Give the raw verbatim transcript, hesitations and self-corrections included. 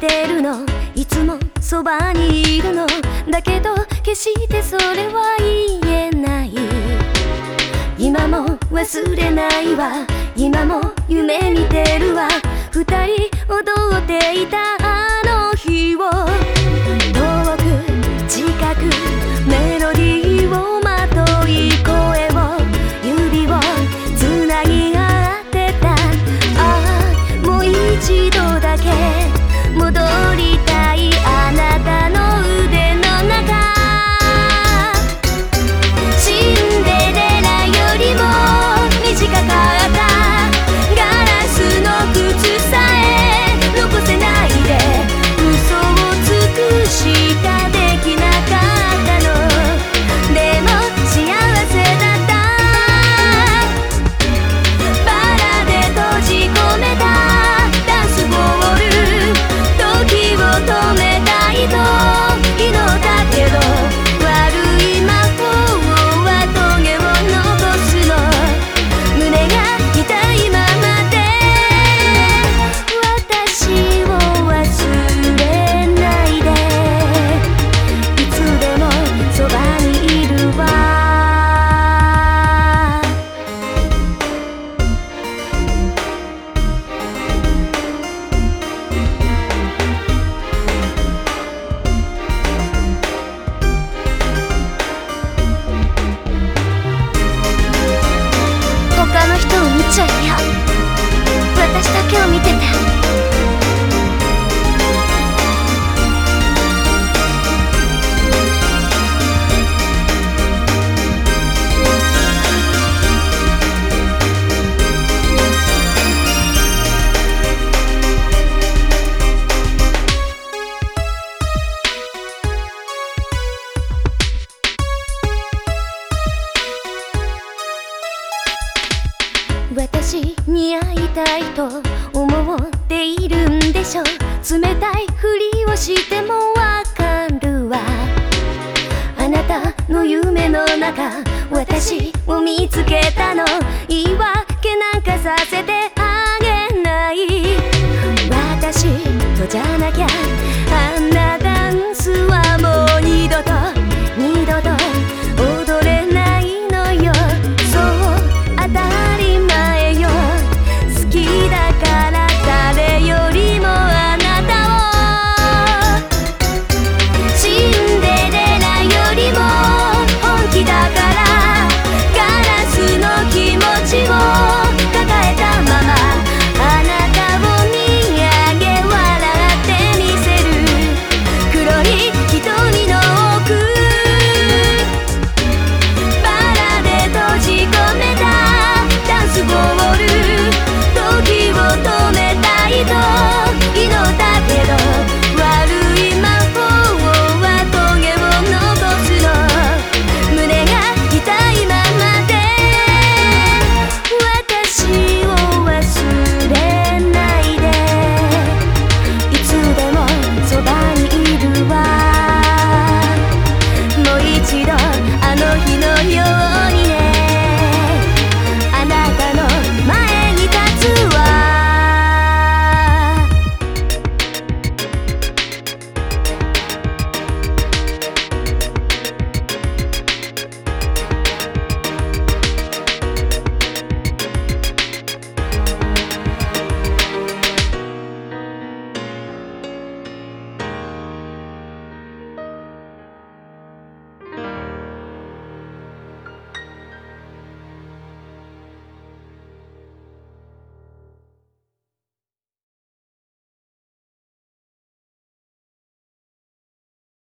てるの、いつもそばにいるのだけど決してそれは言えない。今も忘れないわ、今も夢見てるわ、二人踊っていたあの日を。遠く近くメロディーをまとい声を指をつなぎ合ってた。ああもう一度だけ戻りたいあなたの腕の中。シンデレラよりも短かったガラスの靴さえ残せないで嘘をつくしかできなかったの。でも幸せだった。バラで閉じ込めたダンスボール、時を止めたいと祈ったけど悪い魔法はトゲを残すの。胸が痛いままで私を忘れないで、いつでもそばにいるわ。他の人を見ちゃいや、私だけを見てて。私に会いたいと思っているんでしょ。冷たいふりをしてもわかるわ。あなたの夢の中私を見つけたの。言い訳なんかさせてあげない。私とじゃな